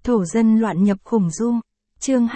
Thổ dân loạn nhập khủng du. Chương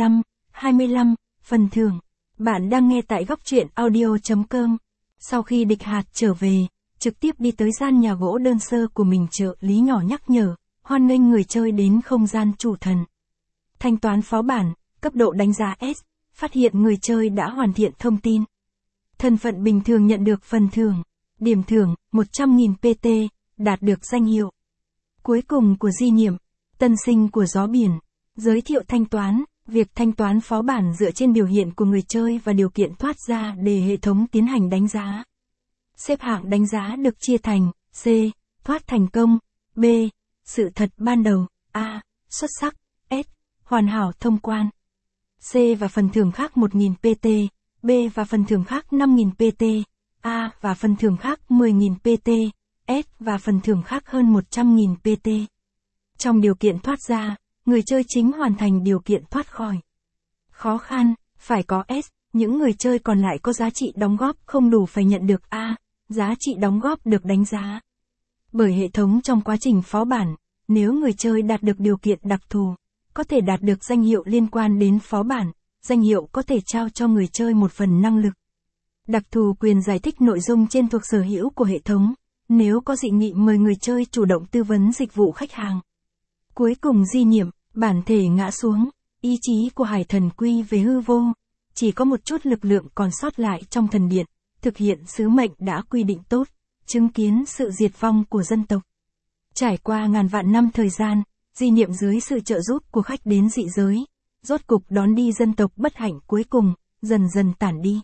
25, phần thưởng. Bạn đang nghe tại góc truyện audio.com. Sau khi Địch Hạt trở về, trực tiếp đi tới gian nhà gỗ đơn sơ của mình, trợ lý nhỏ nhắc nhở, hoan nghênh người chơi đến không gian chủ thần. Thanh toán phó bản, cấp độ đánh giá S, phát hiện người chơi đã hoàn thiện thông tin. Thân phận bình thường nhận được phần thưởng. Điểm thưởng, 100.000 PT, đạt được danh hiệu. Cuối cùng của di niệm, tân sinh của gió biển. Giới thiệu thanh toán, việc thanh toán phó bản dựa trên biểu hiện của người chơi và điều kiện thoát ra để hệ thống tiến hành đánh giá. Xếp hạng đánh giá được chia thành C. Thoát thành công, B. Sự thật ban đầu, A. Xuất sắc, S. Hoàn hảo thông quan. C và phần thưởng khác 1.000 PT, B và phần thưởng khác 5.000 PT, A và phần thưởng khác 10.000 PT, S và phần thưởng khác hơn 100.000 PT. Trong điều kiện thoát ra, người chơi chính hoàn thành điều kiện thoát khỏi. Khó khăn, phải có S, những người chơi còn lại có giá trị đóng góp không đủ phải nhận được A, giá trị đóng góp được đánh giá bởi hệ thống trong quá trình phó bản. Nếu người chơi đạt được điều kiện đặc thù, có thể đạt được danh hiệu liên quan đến phó bản, danh hiệu có thể trao cho người chơi một phần năng lực. Đặc thù quyền giải thích nội dung trên thuộc sở hữu của hệ thống, nếu có dị nghị mời người chơi chủ động tư vấn dịch vụ khách hàng. Cuối cùng di niệm, bản thể ngã xuống, ý chí của hải thần quy về hư vô, chỉ có một chút lực lượng còn sót lại trong thần điện, thực hiện sứ mệnh đã quy định tốt, chứng kiến sự diệt vong của dân tộc. Trải qua ngàn vạn năm thời gian, di niệm dưới sự trợ giúp của khách đến dị giới, rốt cục đón đi dân tộc bất hạnh cuối cùng, dần dần tản đi.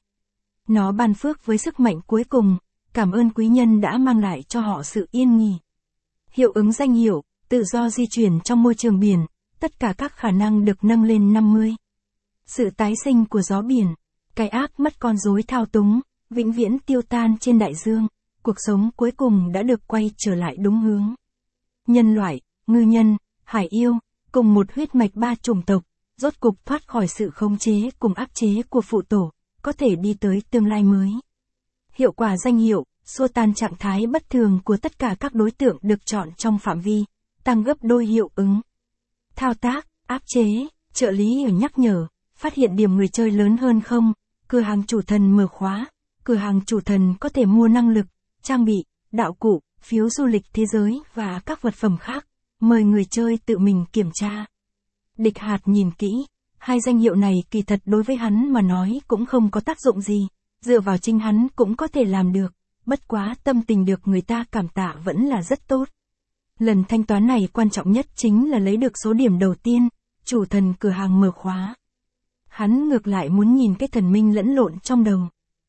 Nó ban phước với sức mạnh cuối cùng, cảm ơn quý nhân đã mang lại cho họ sự yên nghỉ. Hiệu ứng danh hiệu, tự do di chuyển trong môi trường biển, tất cả các khả năng được nâng lên 50. Sự tái sinh của gió biển, cái ác mất con rối thao túng, vĩnh viễn tiêu tan trên đại dương, cuộc sống cuối cùng đã được quay trở lại đúng hướng. Nhân loại, ngư nhân, hải yêu, cùng một huyết mạch ba chủng tộc, rốt cục thoát khỏi sự khống chế cùng áp chế của phụ tổ, có thể đi tới tương lai mới. Hiệu quả danh hiệu, xua tan trạng thái bất thường của tất cả các đối tượng được chọn trong phạm vi, tăng gấp đôi hiệu ứng. Thao tác, áp chế, trợ lý ở nhắc nhở, phát hiện điểm người chơi lớn hơn không, cửa hàng chủ thần mở khóa, cửa hàng chủ thần có thể mua năng lực, trang bị, đạo cụ, phiếu du lịch thế giới và các vật phẩm khác, mời người chơi tự mình kiểm tra. Địch Hạt nhìn kỹ, hai danh hiệu này kỳ thật đối với hắn mà nói cũng không có tác dụng gì, dựa vào chính hắn cũng có thể làm được, bất quá tâm tình được người ta cảm tạ vẫn là rất tốt. Lần thanh toán này quan trọng nhất chính là lấy được số điểm đầu tiên, chủ thần cửa hàng mở khóa. Hắn ngược lại muốn nhìn cái thần minh lẫn lộn trong đầu.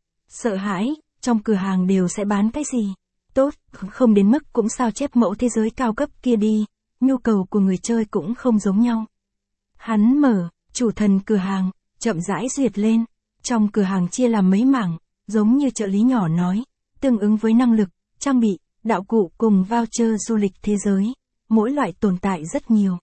Sợ hãi, trong cửa hàng đều sẽ bán cái gì? Tốt, không đến mức cũng sao chép mẫu thế giới cao cấp kia đi, nhu cầu của người chơi cũng không giống nhau. Hắn mở, chủ thần cửa hàng, chậm rãi duyệt lên. Trong cửa hàng chia làm mấy mảng, giống như trợ lý nhỏ nói, tương ứng với năng lực, trang bị, đạo cụ cùng voucher du lịch thế giới. Mỗi loại tồn tại rất nhiều.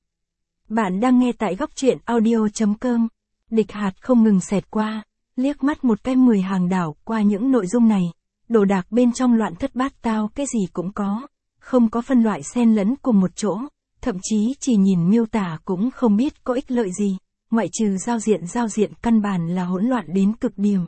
Bạn đang nghe tại góc truyện audio.com. Địch Hạt không ngừng xẹt qua, liếc mắt một cái 10 hàng đảo qua những nội dung này. Đồ đạc bên trong loạn thất bát tao, cái gì cũng có. Không có phân loại xen lẫn cùng một chỗ. Thậm chí chỉ nhìn miêu tả cũng không biết có ích lợi gì. Ngoại trừ giao diện căn bản là hỗn loạn đến cực điểm.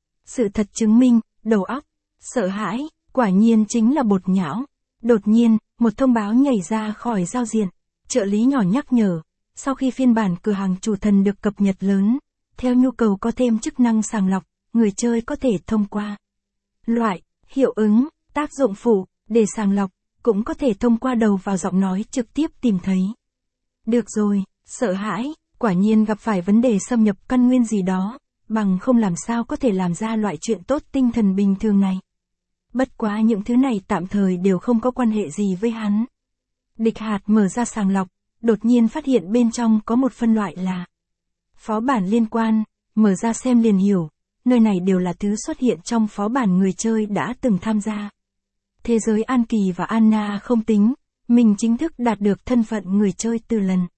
Sự thật chứng minh, đầu óc, sợ hãi, quả nhiên chính là bột nhão. Đột nhiên, một thông báo nhảy ra khỏi giao diện. Trợ lý nhỏ nhắc nhở, sau khi phiên bản cửa hàng chủ thần được cập nhật lớn, theo nhu cầu có thêm chức năng sàng lọc, người chơi có thể thông qua loại, hiệu ứng, tác dụng phụ, để sàng lọc, cũng có thể thông qua đầu vào giọng nói trực tiếp tìm thấy. Được rồi, sợ hãi, quả nhiên gặp phải vấn đề xâm nhập căn nguyên gì đó, bằng không làm sao có thể làm ra loại chuyện tốt tinh thần bình thường này. Bất quá những thứ này tạm thời đều không có quan hệ gì với hắn. Địch Hạt mở ra sàng lọc, đột nhiên phát hiện bên trong có một phân loại là phó bản liên quan, mở ra xem liền hiểu, nơi này đều là thứ xuất hiện trong phó bản người chơi đã từng tham gia. Thế giới An Kỳ và Anna không tính, mình chính thức đạt được thân phận người chơi từ lần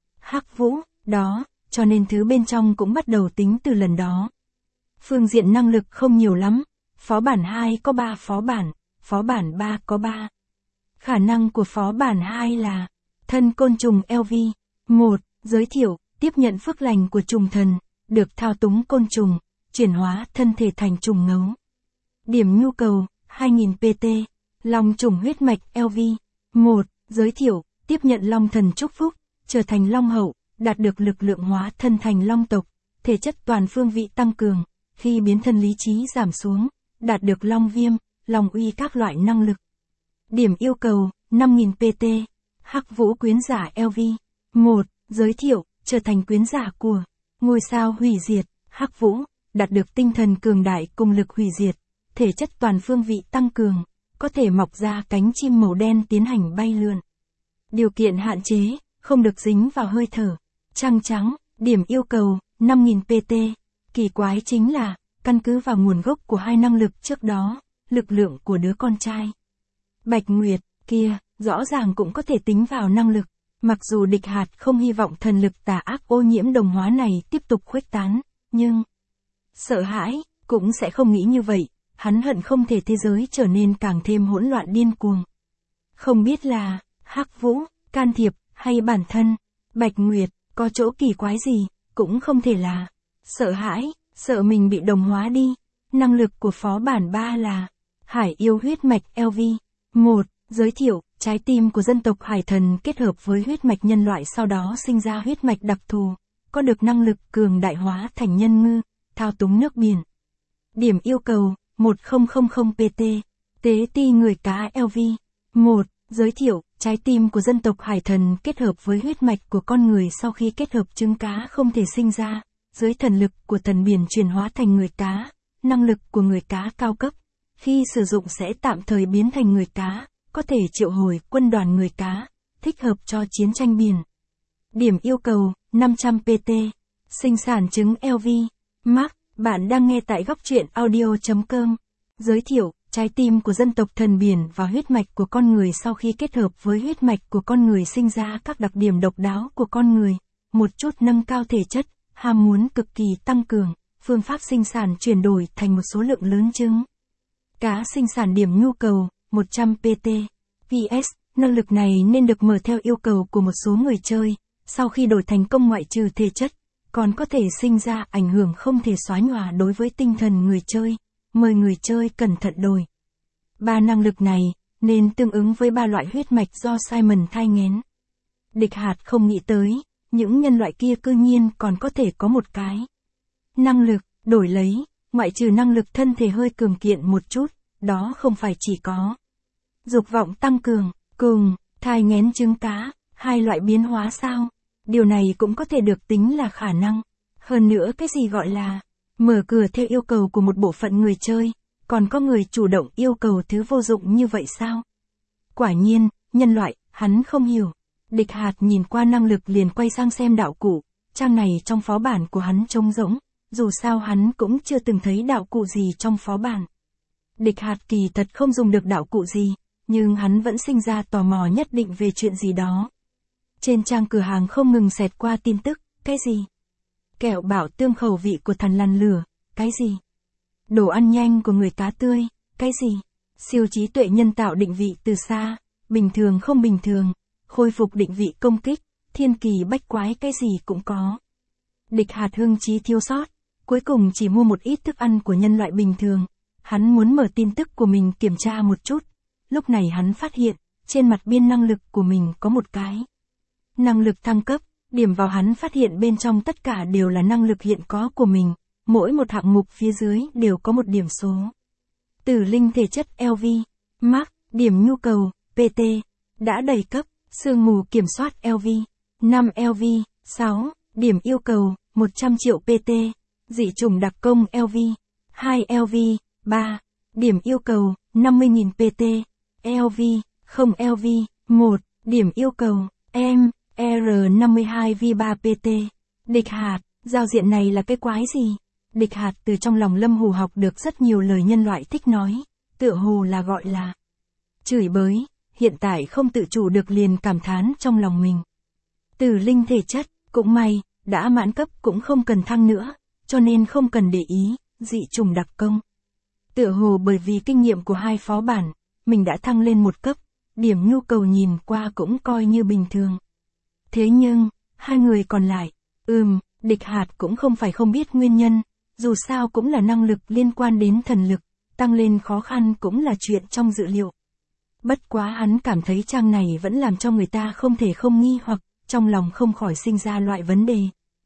Hắc Vũ, đó, cho nên thứ bên trong cũng bắt đầu tính từ lần đó. Phương diện năng lực không nhiều lắm, phó bản 2 có 3 phó bản 3 có 3. Khả năng của phó bản 2 là thân côn trùng LV, 1. Giới thiệu, tiếp nhận phước lành của trùng thần, được thao túng côn trùng, chuyển hóa thân thể thành trùng ngấu. Điểm nhu cầu, 2000 PT, long trùng huyết mạch LV. 1. Giới thiệu, tiếp nhận long thần chúc phúc, trở thành long hậu, đạt được lực lượng hóa thân thành long tộc, thể chất toàn phương vị tăng cường, khi biến thân lý trí giảm xuống, đạt được long viêm, long uy các loại năng lực. Điểm yêu cầu, 5000 PT, hắc vũ quyến giả LV. 1. Giới thiệu, trở thành quyến giả của ngôi sao hủy diệt, hắc vũ, đạt được tinh thần cường đại cùng lực hủy diệt, thể chất toàn phương vị tăng cường, có thể mọc ra cánh chim màu đen tiến hành bay lượn. Điều kiện hạn chế, không được dính vào hơi thở. Trăng trắng, điểm yêu cầu, 5000 PT. Kỳ quái chính là, căn cứ vào nguồn gốc của hai năng lực trước đó, lực lượng của đứa con trai Bạch Nguyệt kia, rõ ràng cũng có thể tính vào năng lực. Mặc dù địch hạt không hy vọng thần lực tà ác ô nhiễm đồng hóa này tiếp tục khuếch tán, nhưng sợ hãi, cũng sẽ không nghĩ như vậy. Hắn hận không thể thế giới trở nên càng thêm hỗn loạn điên cuồng. Không biết là, hắc vũ, can thiệp, hay bản thân, Bạch Nguyệt, có chỗ kỳ quái gì, cũng không thể là sợ hãi, sợ mình bị đồng hóa đi. Năng lực của phó bản 3 là Hải yêu huyết mạch LV. 1. Giới thiệu, trái tim của dân tộc hải thần kết hợp với huyết mạch nhân loại sau đó sinh ra huyết mạch đặc thù, có được năng lực cường đại hóa thành nhân ngư, thao túng nước biển. Điểm yêu cầu, 1000 PT, tế ti người cá LV. 1. Giới thiệu, trái tim của dân tộc hải thần kết hợp với huyết mạch của con người sau khi kết hợp trứng cá không thể sinh ra, dưới thần lực của thần biển chuyển hóa thành người cá, năng lực của người cá cao cấp, khi sử dụng sẽ tạm thời biến thành người cá, có thể triệu hồi quân đoàn người cá, thích hợp cho chiến tranh biển. Điểm yêu cầu, 500 PT, sinh sản trứng LV. Mark, bạn đang nghe tại góc truyện audio.com. Giới thiệu, trái tim của dân tộc thần biển và huyết mạch của con người sau khi kết hợp với huyết mạch của con người sinh ra các đặc điểm độc đáo của con người, một chút nâng cao thể chất, ham muốn cực kỳ tăng cường, phương pháp sinh sản chuyển đổi thành một số lượng lớn trứng cá sinh sản. Điểm nhu cầu, 100 PT. PS, năng lực này nên được mở theo yêu cầu của một số người chơi, sau khi đổi thành công ngoại trừ thể chất, còn có thể sinh ra ảnh hưởng không thể xóa nhòa đối với tinh thần người chơi, mời người chơi cẩn thận đổi. 3 năng lực này, nên tương ứng với 3 loại huyết mạch do Simon thai nghén. Địch hạt không nghĩ tới, những nhân loại kia cư nhiên còn có thể có một cái năng lực, đổi lấy, ngoại trừ năng lực thân thể hơi cường kiện một chút, đó không phải chỉ có dục vọng tăng cường, cùng, thai nghén trứng cá, hai loại biến hóa sao? Điều này cũng có thể được tính là khả năng. Hơn nữa cái gì gọi là mở cửa theo yêu cầu của một bộ phận người chơi, còn có người chủ động yêu cầu thứ vô dụng như vậy sao? Quả nhiên, nhân loại, hắn không hiểu. Địch hạt nhìn qua năng lực liền quay sang xem đạo cụ, trang này trong phó bản của hắn trống rỗng, dù sao hắn cũng chưa từng thấy đạo cụ gì trong phó bản. Địch hạt kỳ thật không dùng được đạo cụ gì, nhưng hắn vẫn sinh ra tò mò nhất định về chuyện gì đó. Trên trang cửa hàng không ngừng xẹt qua tin tức, cái gì? Kẹo bảo tương khẩu vị của thần lằn lửa, cái gì? Đồ ăn nhanh của người cá tươi, cái gì? Siêu trí tuệ nhân tạo định vị từ xa, bình thường không bình thường, khôi phục định vị công kích, thiên kỳ bách quái cái gì cũng có. Địch hạt hưng trí thiếu sót, cuối cùng chỉ mua một ít thức ăn của nhân loại bình thường. Hắn muốn mở tin tức của mình kiểm tra một chút. Lúc này hắn phát hiện, trên mặt biên năng lực của mình có một cái năng lực thăng cấp, điểm vào hắn phát hiện bên trong tất cả đều là năng lực hiện có của mình, mỗi một hạng mục phía dưới đều có một điểm số. Tử linh thể chất LV, Mark, điểm nhu cầu, PT, đã đầy cấp, sương mù kiểm soát LV, 5 LV, 6, điểm yêu cầu, 100 triệu PT, dị chủng đặc công LV, 2 LV, 3, điểm yêu cầu, 50.000 PT, LV, 0 LV, 1, điểm yêu cầu, R52V3 PT. Địch hạt, giao diện này là cái quái gì? Địch hạt từ trong lòng Lâm Hù học được rất nhiều lời nhân loại thích nói, tựa hồ là gọi là chửi bới, hiện tại không tự chủ được liền cảm thán trong lòng mình. Tử linh thể chất, cũng may, đã mãn cấp cũng không cần thăng nữa, cho nên không cần để ý, dị chủng đặc công. Tựa hồ bởi vì kinh nghiệm của hai phó bản, mình đã thăng lên một cấp, điểm nhu cầu nhìn qua cũng coi như bình thường. Thế nhưng, Hai người còn lại, Địch Hạt cũng không phải không biết nguyên nhân, dù sao cũng là năng lực liên quan đến thần lực, tăng lên khó khăn cũng là chuyện trong dự liệu. Bất quá hắn cảm thấy trang này vẫn làm cho người ta không thể không nghi hoặc, trong lòng không khỏi sinh ra loại vấn đề.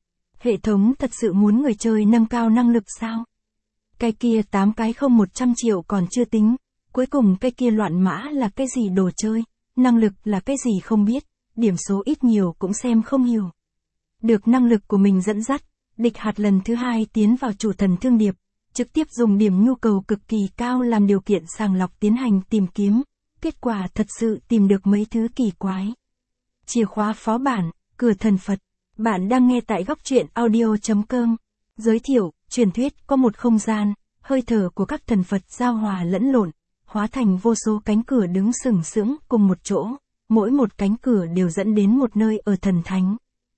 Hệ thống thật sự muốn người chơi nâng cao năng lực sao? Cái kia 8 cái không 100 triệu còn chưa tính, cuối cùng cái kia loạn mã là cái gì đồ chơi, năng lực là cái gì không biết, điểm số ít nhiều cũng xem không hiểu. Được năng lực của mình dẫn dắt, Địch Hạt lần thứ 2 tiến vào chủ thần thương điệp, trực tiếp dùng điểm nhu cầu cực kỳ cao làm điều kiện sàng lọc tiến hành tìm kiếm, kết quả thật sự tìm được mấy thứ kỳ quái. Chìa khóa phó bản, cửa thần Phật. Bạn đang nghe tại góc truyện audio.com. Giới thiệu, truyền thuyết có một không gian, hơi thở của các thần Phật giao hòa lẫn lộn, hóa thành vô số cánh cửa đứng sừng sững cùng một chỗ, mỗi một cánh cửa đều dẫn đến một nơi ở thần thánh.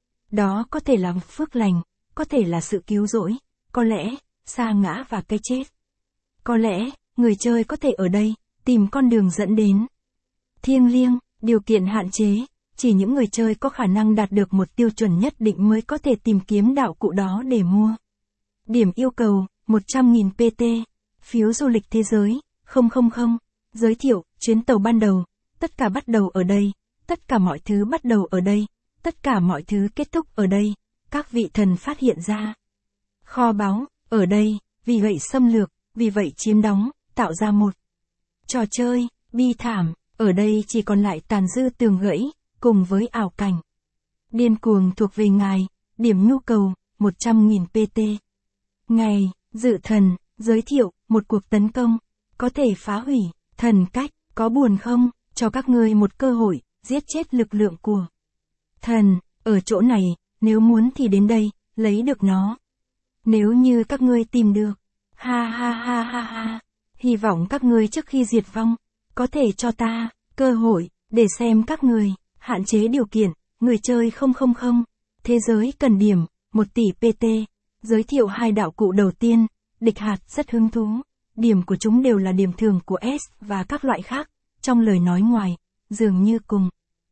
Đó có thể là phước lành, có thể là sự cứu rỗi, có lẽ, sa ngã và cái chết. Có lẽ, người chơi có thể ở đây, tìm con đường dẫn đến. Thiêng liêng, điều kiện hạn chế, chỉ những người chơi có khả năng đạt được một tiêu chuẩn nhất định mới có thể tìm kiếm đạo cụ đó để mua. Điểm yêu cầu, 100.000 PT, phiếu du lịch thế giới, 000, giới thiệu, chuyến tàu ban đầu, tất cả bắt đầu ở đây, tất cả mọi thứ bắt đầu ở đây, tất cả mọi thứ kết thúc ở đây, các vị thần phát hiện ra. Kho báu, ở đây, vì vậy xâm lược, vì vậy chiếm đóng, tạo ra một trò chơi, bi thảm, ở đây chỉ còn lại tàn dư tường gãy, cùng với ảo cảnh. Điên cuồng thuộc về ngài, điểm nhu cầu, 100.000 PT. Ngày, dự thần, giới thiệu, một cuộc tấn công, có thể phá hủy, thần cách, có buồn không, cho các ngươi một cơ hội, giết chết lực lượng của thần, ở chỗ này, nếu muốn thì đến đây, lấy được nó. Nếu như các ngươi tìm được, ha ha ha ha ha, hy vọng các ngươi trước khi diệt vong, có thể cho ta, cơ hội, để xem các người, hạn chế điều kiện, người chơi 000, thế giới cần điểm, 1 tỷ PT, giới thiệu hai đạo cụ đầu tiên, Địch Hạt rất hứng thú, điểm của chúng đều là điểm thường của S và các loại khác, trong lời nói ngoài, dường như cùng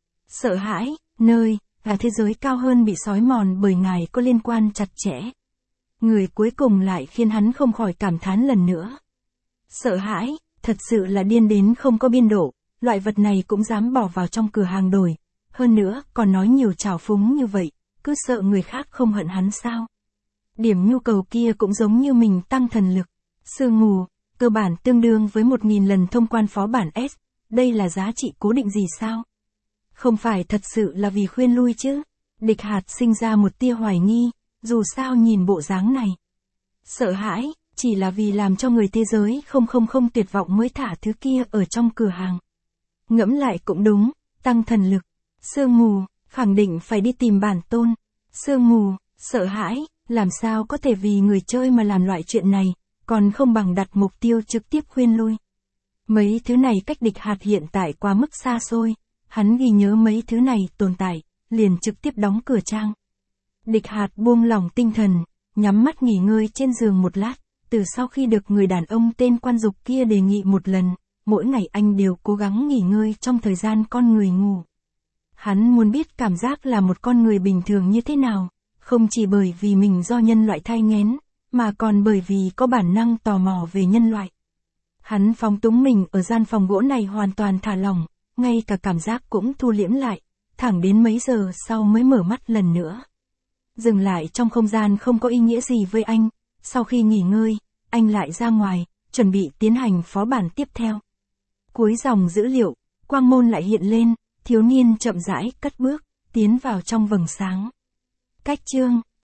sợ hãi, nơi, là thế giới cao hơn bị xói mòn bởi ngài có liên quan chặt chẽ. Người cuối cùng lại khiến hắn không khỏi cảm thán lần nữa. Sợ hãi, thật sự là điên đến không có biên độ, loại vật này cũng dám bỏ vào trong cửa hàng đổi. Hơn nữa, còn nói nhiều trào phúng như vậy, cứ sợ người khác không hận hắn sao. Điểm nhu cầu kia cũng giống như mình tăng thần lực. Sương mù, cơ bản tương đương với 1000 lần thông quan phó bản S, đây là giá trị cố định gì sao? Không phải thật sự là vì khuyên lui chứ. Địch Hạt sinh ra một tia hoài nghi, dù sao nhìn bộ dáng này. Sợ hãi, chỉ là vì làm cho người thế giới 000 tuyệt vọng mới thả thứ kia ở trong cửa hàng. Ngẫm lại cũng đúng, tăng thần lực. Sương mù, khẳng định phải đi tìm bản tôn. Sương mù, sợ hãi, làm sao có thể vì người chơi mà làm loại chuyện này, còn không bằng đặt mục tiêu trực tiếp khuyên lui. Mấy thứ này cách Địch Hạt hiện tại quá mức xa xôi, hắn ghi nhớ mấy thứ này tồn tại, liền trực tiếp đóng cửa trang. Địch Hạt buông lỏng tinh thần, nhắm mắt nghỉ ngơi trên giường một lát, từ sau khi được người đàn ông tên Quan Dục kia đề nghị một lần, mỗi ngày anh đều cố gắng nghỉ ngơi trong thời gian con người ngủ. Hắn muốn biết cảm giác là một con người bình thường như thế nào, không chỉ bởi vì mình do nhân loại thai nghén, mà còn bởi vì có bản năng tò mò về nhân loại. Hắn phóng túng mình ở gian phòng gỗ này hoàn toàn thả lỏng, ngay cả cảm giác cũng thu liễm lại, thẳng đến mấy giờ sau mới mở mắt lần nữa. Dừng lại trong không gian không có ý nghĩa gì với anh, sau khi nghỉ ngơi, anh lại ra ngoài, chuẩn bị tiến hành phó bản tiếp theo. Cuối dòng dữ liệu, quang môn lại hiện lên, thiếu niên chậm rãi cất bước, tiến vào trong vầng sáng. Cách chương